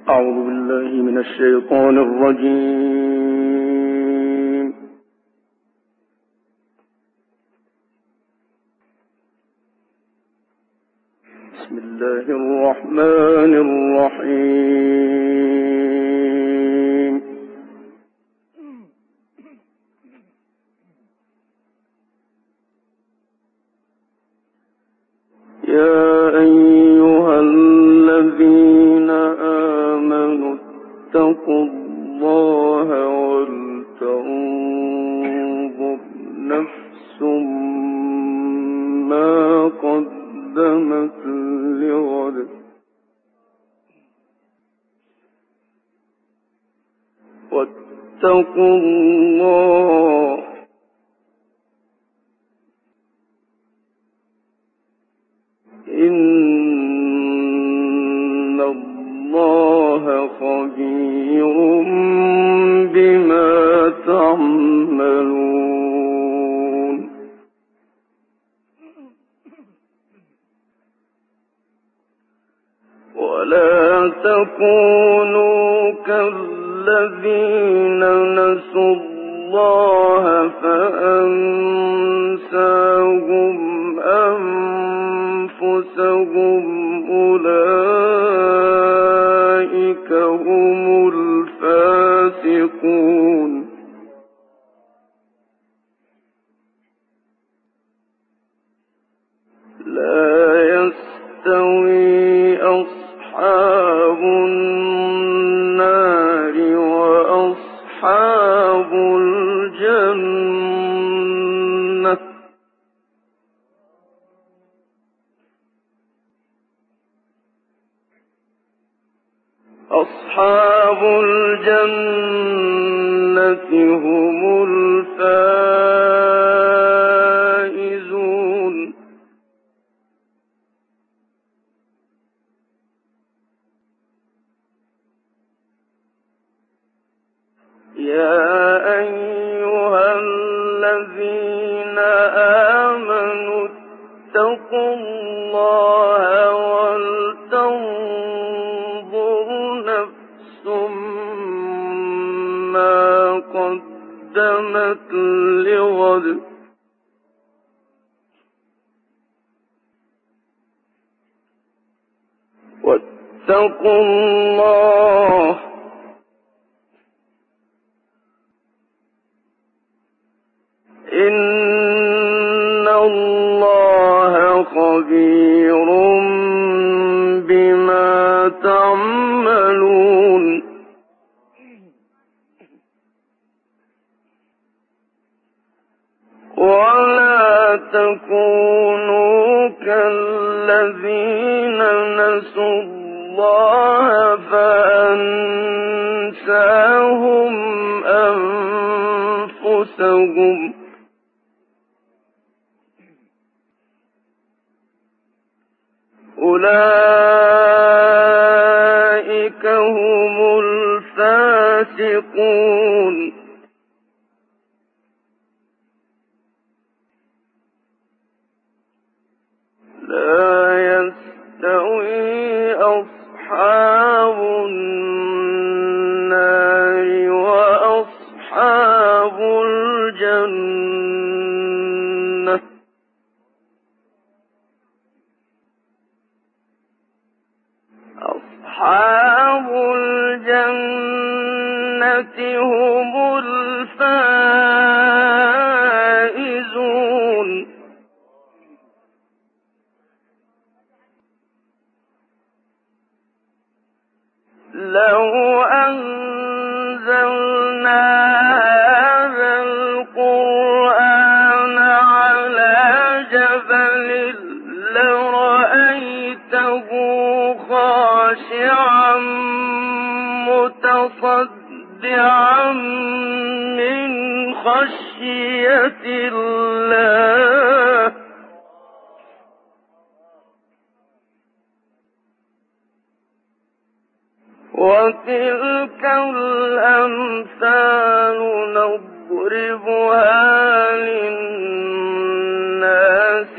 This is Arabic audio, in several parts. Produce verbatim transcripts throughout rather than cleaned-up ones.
أعوذ بالله من الشيطان الرجيم. بسم الله الرحمن الرحيم. يا أيها الذين آمنوا اتقوا الله ولتنظر نفس ما قدمت لغد واتقوا الله إن الله خبير بما تعملون. ولا تكونوا كالذين نسوا الله فأنساهم أنفسهم أولئك هم الفاسقون. لا يستوي أصحاب النار وأصحاب الجنة أصحاب الجنة هم الفائزون. يا أيها الذين آمنوا اتقوا الله ولتنظر نفس ما قدمت لغد واتقوا الله إن الله خبير بما تعملون. ولا تكونوا كالذين نسوا الله فأنساهم أنفسهم أولئك هم الفاسقون. لا يستوي أصحاب النار وأصحاب الجنة أصحاب الجنة هم الفائزون. لو أنزلنا هذا القرآن على جبل لرأيته خاشعا متصدعا من خشية الله. وتلك الأمثال نضربها للناس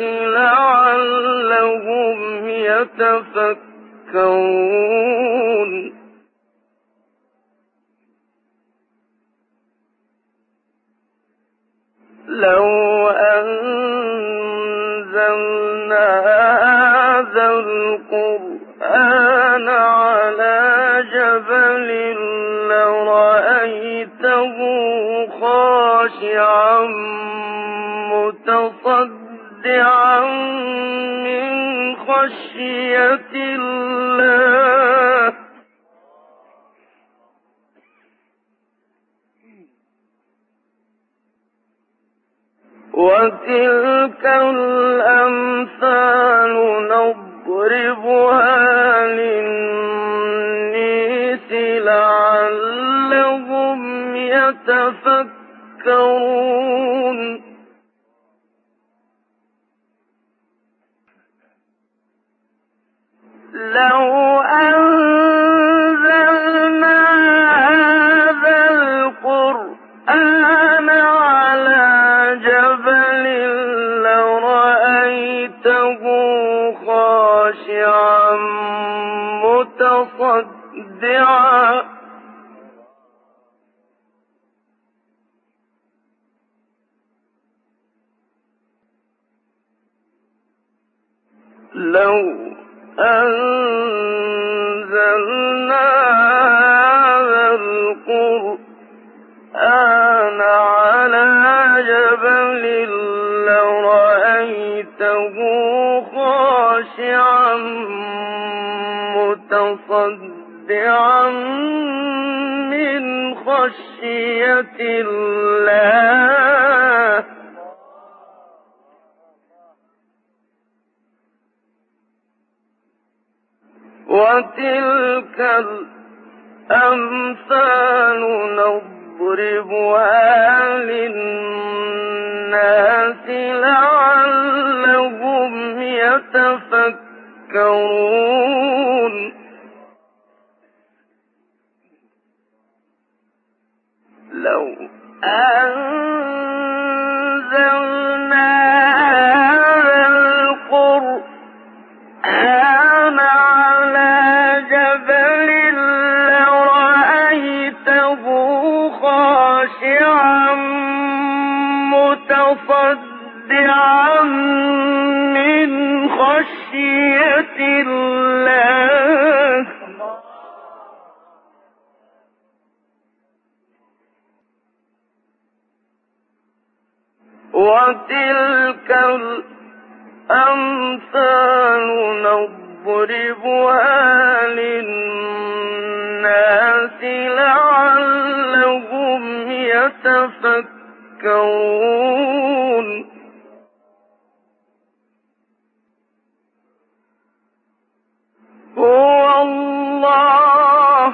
لعلهم يتفكرون. القرآن على جبل لرأيته خاشعا متصدعا من خشية الله. وتلك الأمثال نضربها للناس لعلهم يتفكرون. لو أنزلنا هذا القرآن على جبل لرأيته خاشعا متصدعا لو أنزلنا هذا القرآن على جبل لرأيته خاشعا متصدعا من خشية الله. وتلك الأمثال نضربها للناس لعلهم يتفكرون. لو أنزلنا هذا القرآن على جبل لرأيته خاشعا متصدعا من خشية الله. وتلك الأمثال نضربها للناس لعلهم يتفكرون. هو الله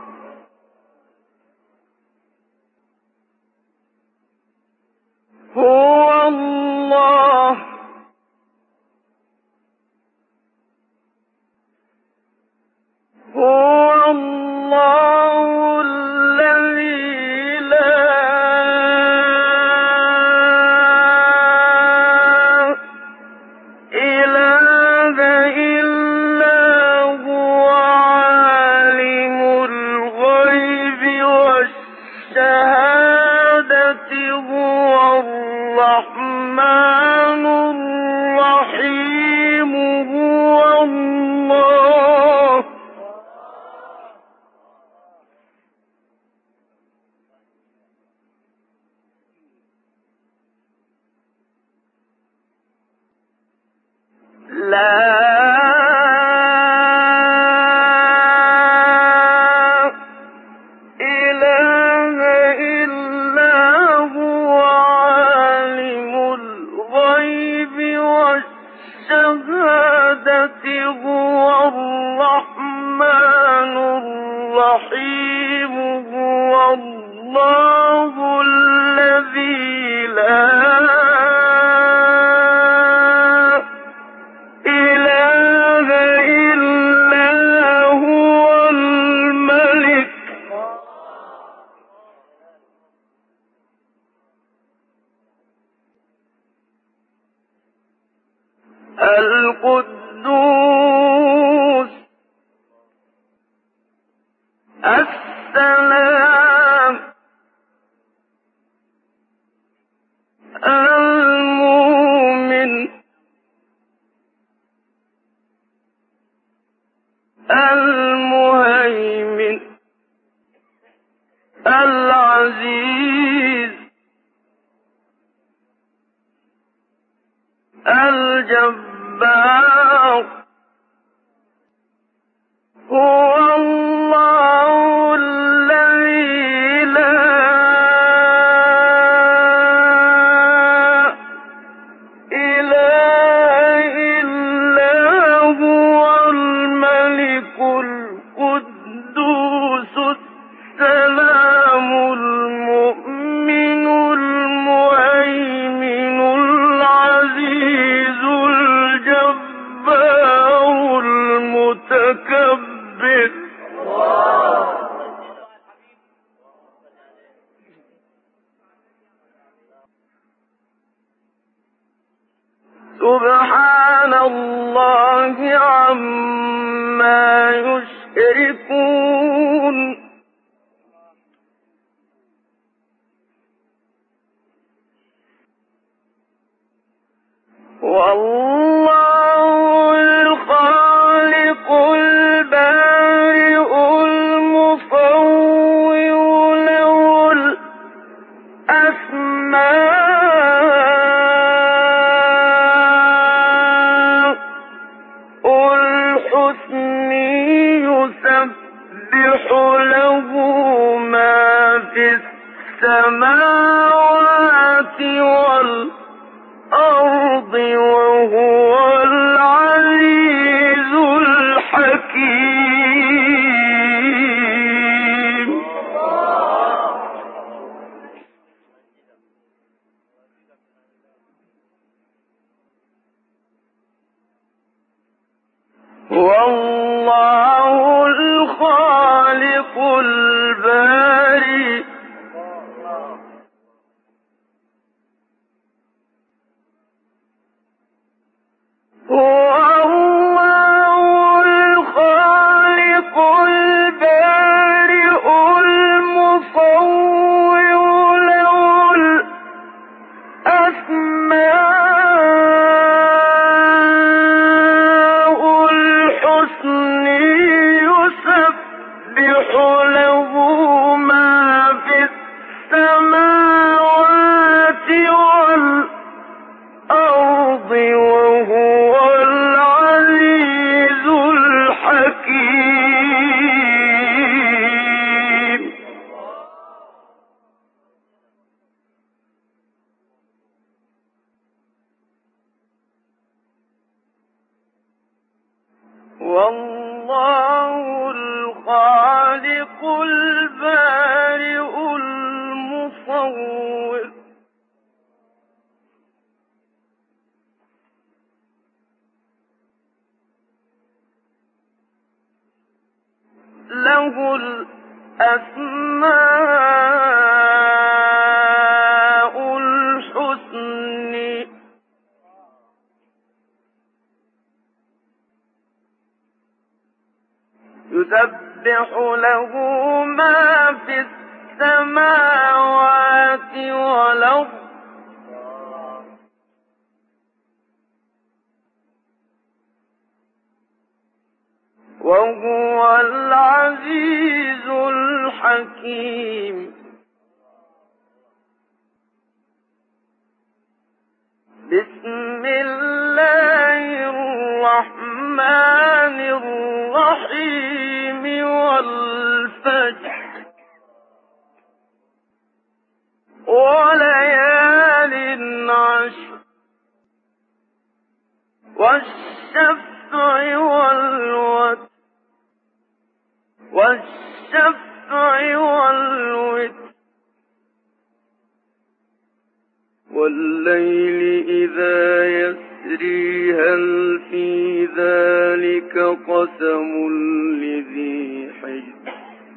هو الله هو الله الذي لا إله إلا هو عالم الغيب والشهادة هو الرحمن الرحيم. هو الله لا إله إلا هو عالم الغيب والشهادة هو الرحمن الرحيم. هو الله الذي لا القدوس السلام المؤمن الجبار هو الله الذي لا إله إلا هو الملك القدوس السلام المؤمن المهيمن العزيز الجبار المتكبر سبحان الله عما يشركون والله الخالق البارئ المصور له الأسماء الحسنى يسبح له ما في السماوات والأرض وهو العزيز الحكيم والله الخالق البارئ هو الله الخالق البارئ المصور له الأسماء الحسنى يسبح له ما في السماوات والأرض وهو العزيز الحكيم والله الخالق البارئ المصور له الأسماء الحسنى يسبح له ما في السماوات والأرض وهو العزيز الحكيم بسم الله الرحمن الرحيم والفجر وليال عشر والشفع والوتر والشفع والوتر والليل إذا يسري هل في ذلك قسم لذي حجر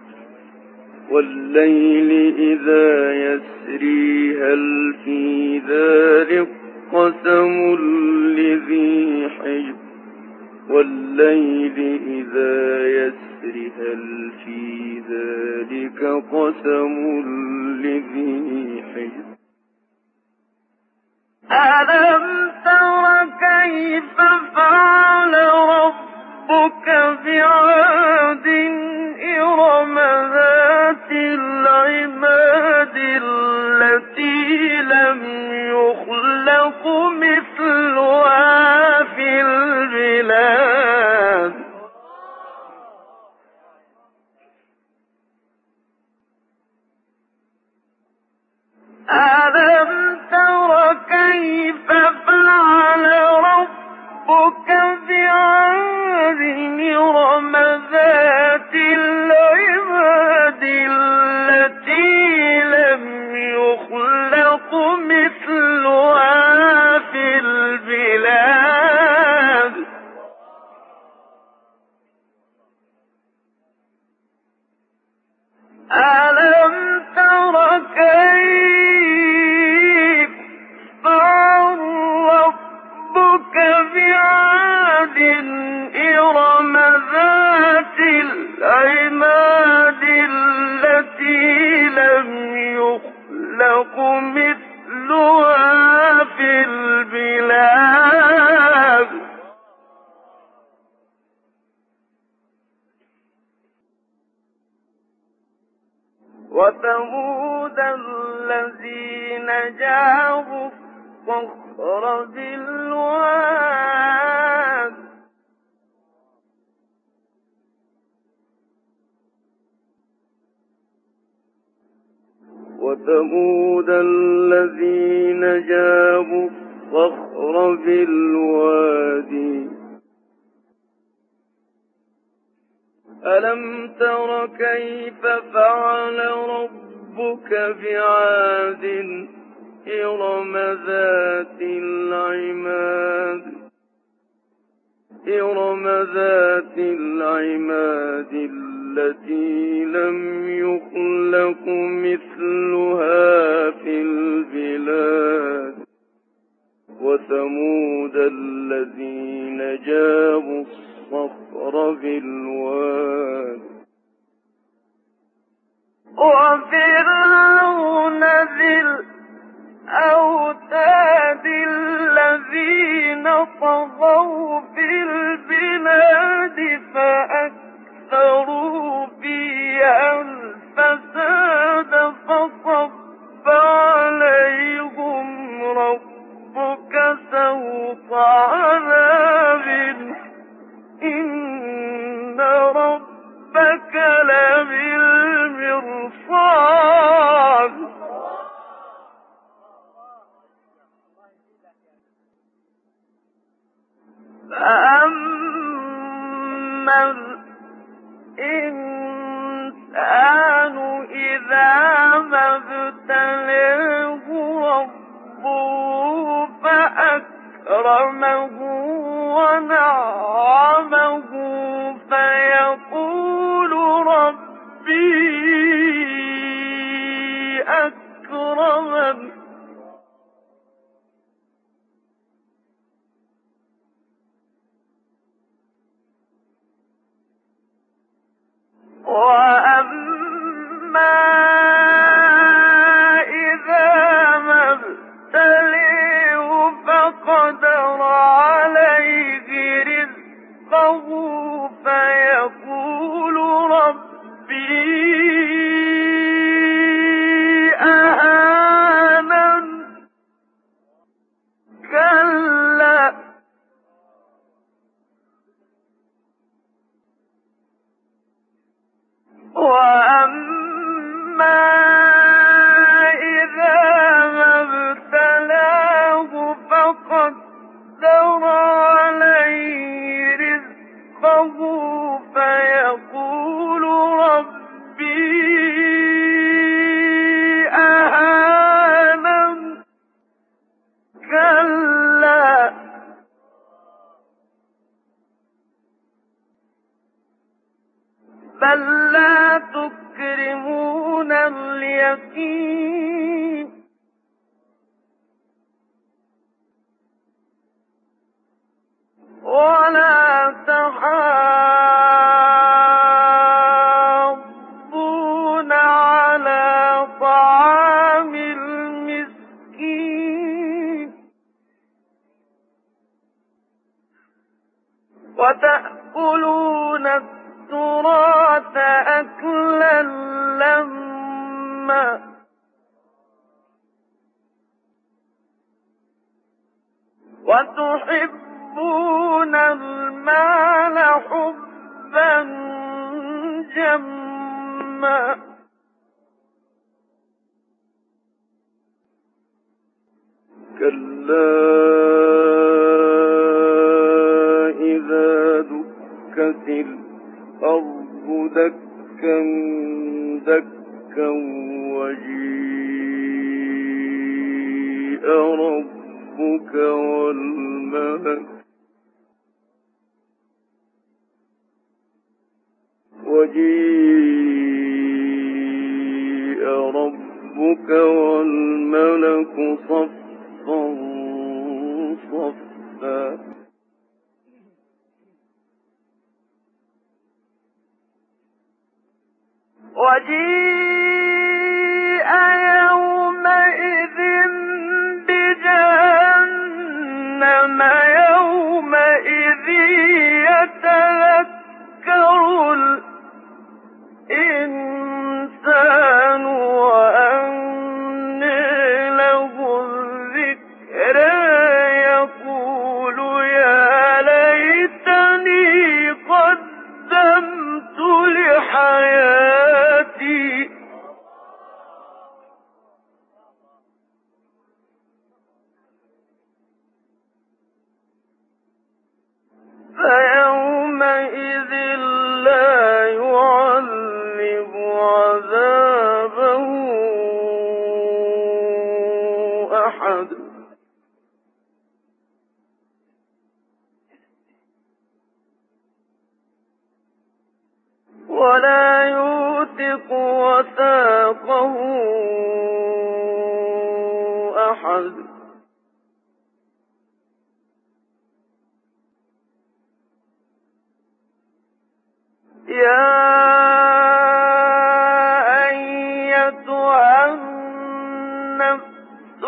والليل إذا يسري هل في ذلك قسم لذي حجر والليل إذا يسري هل في ذلك قسم لذي حجر ألم تر كيف فعل ربك بعاد إرم ذات العماد التي لم يخلق مثلها ألم تر كيف فعل ربك بعاد إرم ذات العماد التي لم يخلق مثلها في البلاد ألم تر كيف فعل ربك بعاد إرم ذات العماد التي لم يخلق مثلها في البلاد وثمود الذين جابوا الصخر بالواد وثمود الذين جابوا الصخر بالوادي ألم تر كيف فعل ربك بعاد إرم ذات العماد إرم ذات العماد التي لم يخلق مثلها في البلاد وثمود الذين جابوا الصخر بالواد وفرعون ذي الأوتاد الذين طغوا في البلاد فأكثروا فيها الفساد فصب عليهم ربك سوط عذاب إن ربك لبالمرصاد فأما الإنسان إذا ما ابتلاه ربه فأكرمه ونعمه فيقول ربي أكرمن وأما إذا ما ابتليه فقدر عليه رزقه فيقول ربي أهانن كلا وأما إذا ما ابتلاه فقدر عليه رزقه فيقول ربي أهانن كلا بل لا تكرمون اليتيم ولا تحاضون على طعام المسكين وتأكلون التراث أكلا لما وتحبون المال حبا جما دكا وجيء ربك والملك وجيء ربك والملك صفا صفا وجيء يومئذ بجهنم يومئذ يتذكر الإنسان وأنى له الذكرى يقول يا ليتني قدمت لحياتي فيومئذ لا يعذب عذابه أحد ولا يوثق وثاقه أحد يا أيتها النفس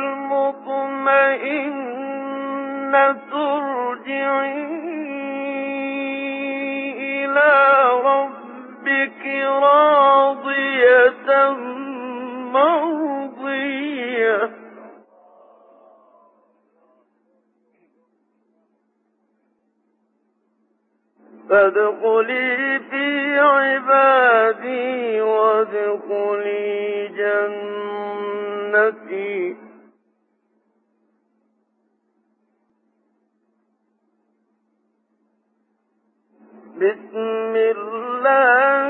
المطمئنة ارجعي إلى ربك راضية مرضية فادخلي في عبادي وادخلي جنتي بسم الله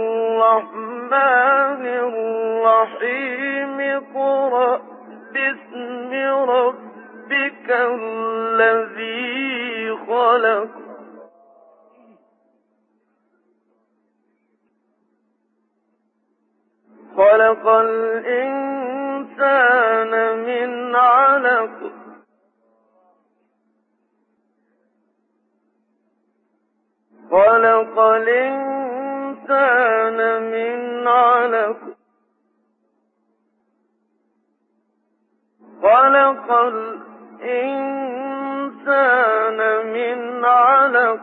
الرحمن الرحيم اقرأ باسم ربك الذي خلق خلق الإنسان من علق خلق الإنسان من علق خلق الإنسان من علق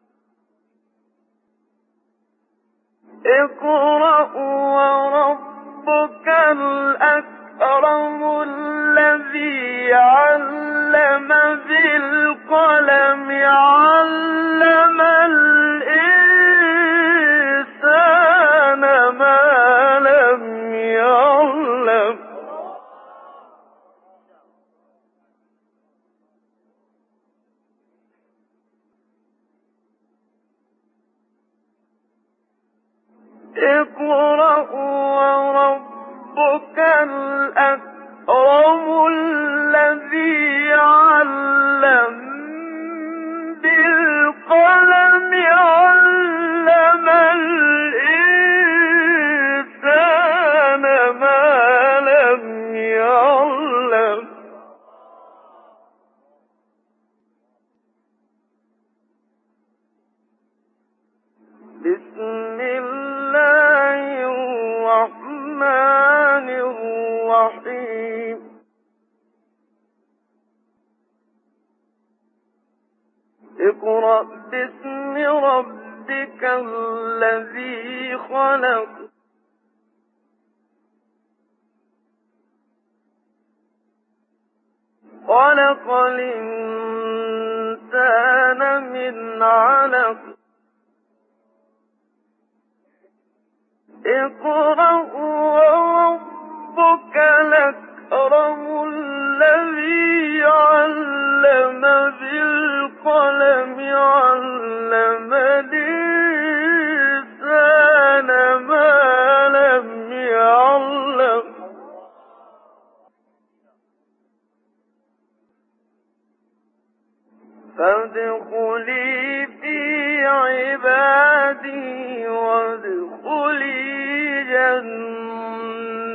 اقرأ وربك الأكرم الذي علم بالقلم علم الإنسان ما لم يعلم اقرأ وربك الأكرم الذي علم بالقلم علم الإنسان ما لم يعلم بسم الله الرحمن الرحيم اقرأ باسم ربك الذي خلق خلق الإنسان من علق اقرأ وربك الأكرم الذي علم بالقلم علم الإنسان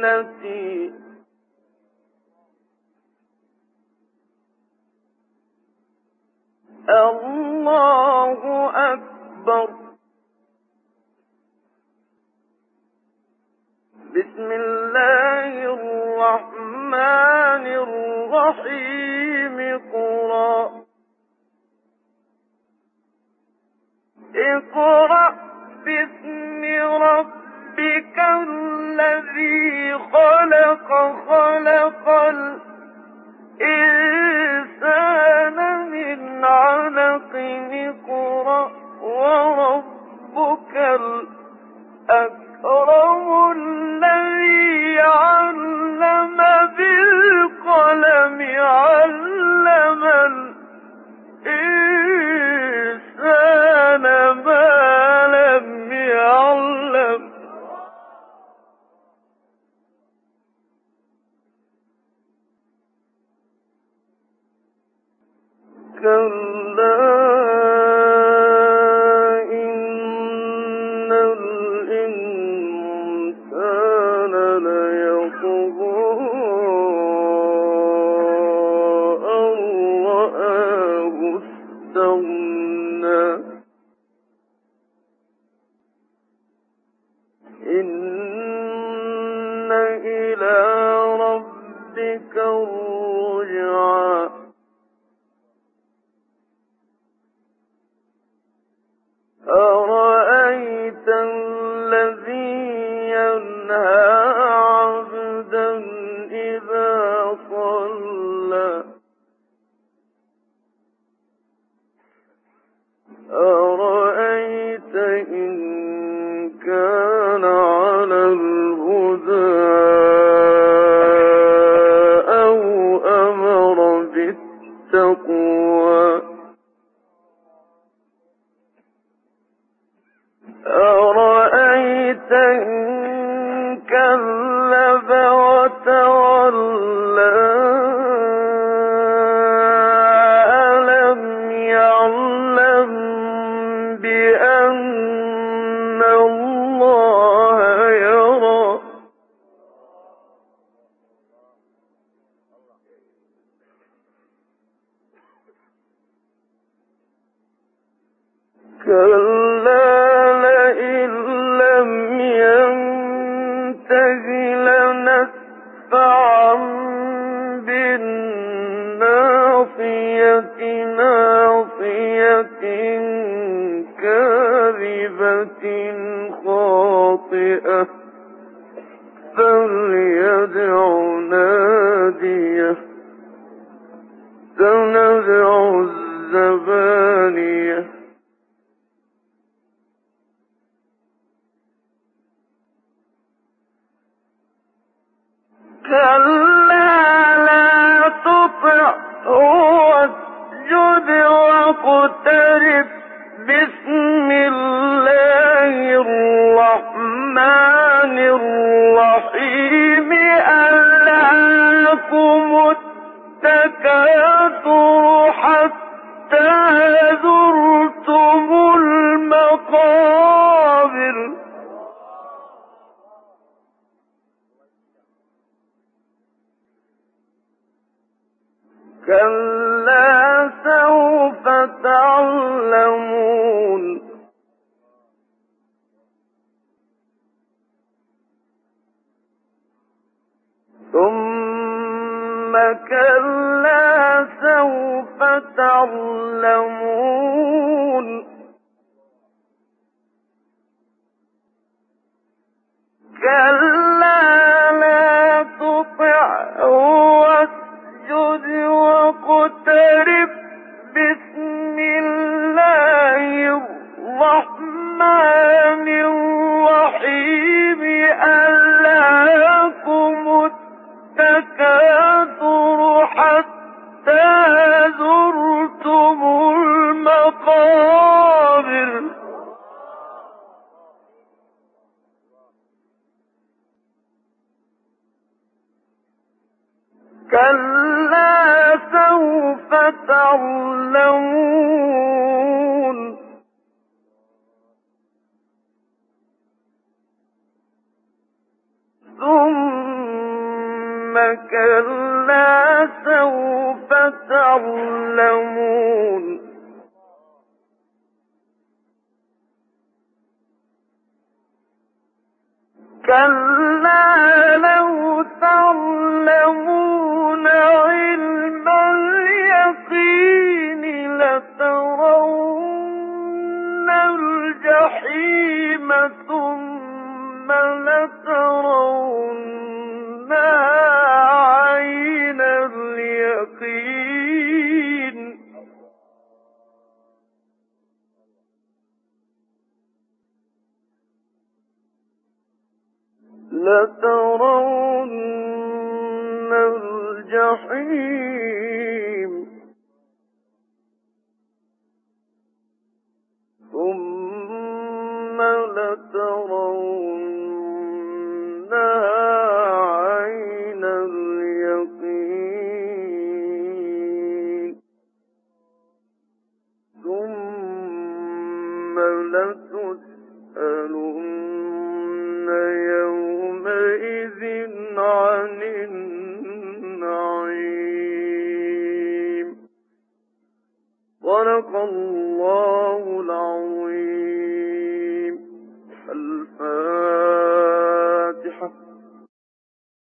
جنتي الله أكبر. بسم الله الرحمن الرحيم. اقرأ اقرأ باسم ربك الذي خلق خلق الإنسان من علق. اقرأ وربك الأكرم الذي علم بالقلم علم الإنسان ما لم يعلم. كلا إن الإنسان ليطغى أن رآه استغنى. إن إلى ربك الرجعى. أرأيت الذي ينهى عبدا إذا صلى. أرأيت إن كان على الهدى أو أمر بالتقوى. أرأيت إن كذب وتولى ألم يعلم بأن الله يرى. كلا لنسفعا بالناصية ناصية كاذبة خاطئة فليدع ناديه سندع الزبانية. كلا لا تطعه واسجد واقترب. بسم الله الرحمن الرحيم. ألهاكم التكاثر حتى زرتم المقابر. كلا سوف تعلمون ثم كلا سوف تعلمون كلا لا تطعه واسجد واقترب. بسم الله الرحمن الرحيم. ألهاكم التكاثر حتى زرتم المقابر. كلا سوف تعلمون ثم كلا سوف تعلمون كلا لو تعلمون علم اليقين لترون الجحيم ثم لترونها عين اليقين لترون الجحيم ثم لترونها عين اليقين ثم لتسألن يومئذ عن النعيم. صدق الله العظيم. الفاتحة.